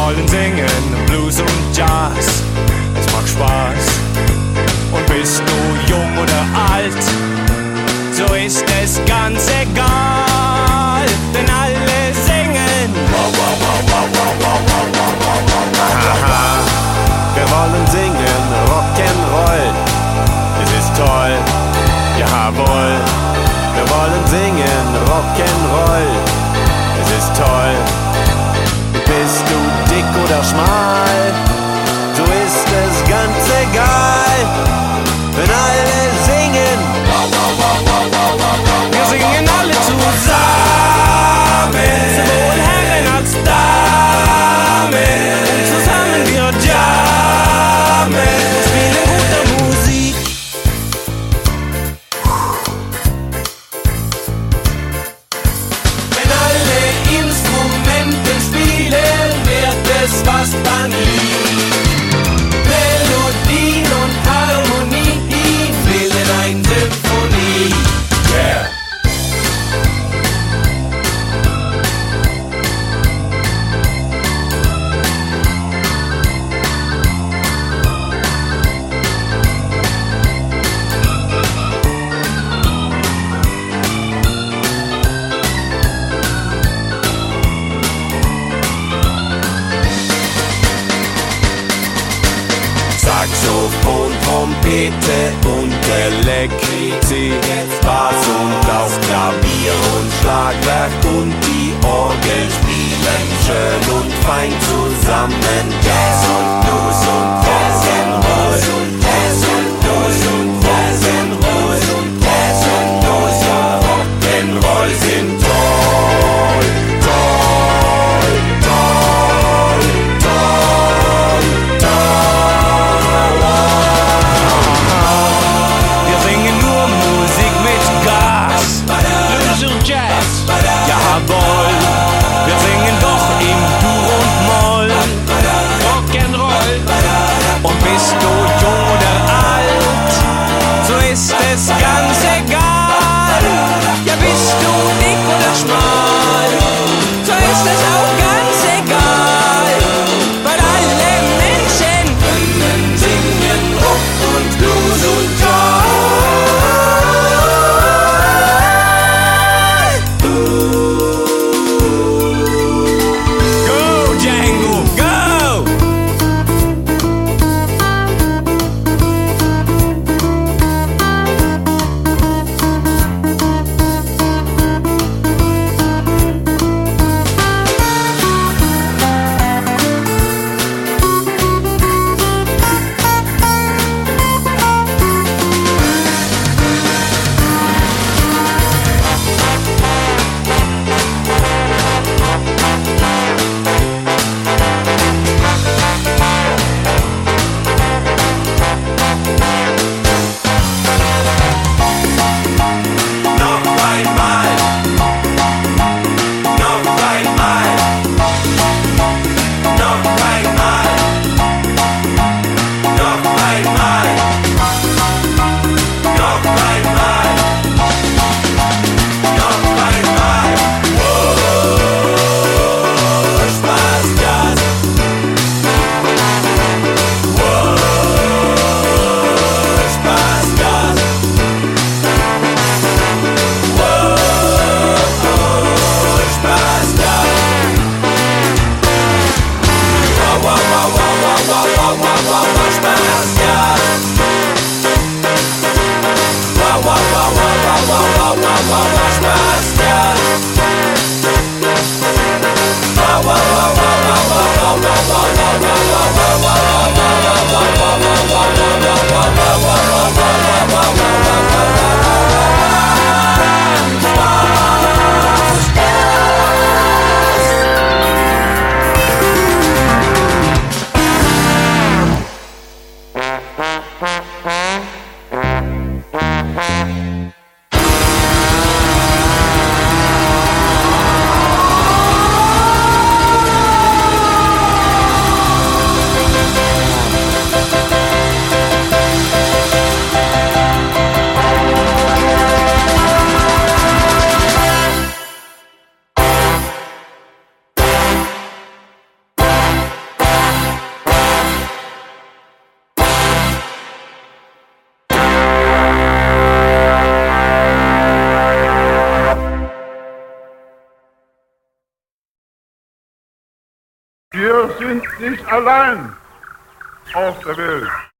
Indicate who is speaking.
Speaker 1: wollen singen, Blues und Jazz. Es macht Spaß. Und bist du jung oder alt, so ist es ganz egal, denn alle singen. Haha, wir wollen singen, Rock'n'Roll. Es ist toll, jawohl. Wir wollen singen, Rock'n'Roll. Es ist toll. Bist du dick oder schmal, so ist es ganz egal, wenn alle singen. Wir singen alle zusammen, sowohl Herren als Damen. Und zusammen wir jammen und spielen gute Musik. Wenn alle Instrumente spielen, wird es was dann liegt. Melodien und Harmonie bilden eine Symphonie. Yeah. Saxophon, Trompete und Elektrizität, Bass und auch Klavier und Schlagwerk und die Orgel spielen schön und fein zusammen. Jazz und Blues und Rock'n'Roll und Jazz und Blues und Rock'n'Roll und Jazz und Blues und Rock'n'Roll sind toll, toll, toll, toll, toll. Wir singen nur Musik mit Gas, Blues und Jazz, jawohl. Wir singen doch im Dur und Moll, Rock'n'Roll. Und bist du jung oder alt, so ist es ganz egal. Ja, bist du dick oder schmal, so ist es auch ganz egal. Weil alle Menschen können singen Rock und Blues und Jazz. Go, Django, go!
Speaker 2: Wir sind nicht allein auf der Welt.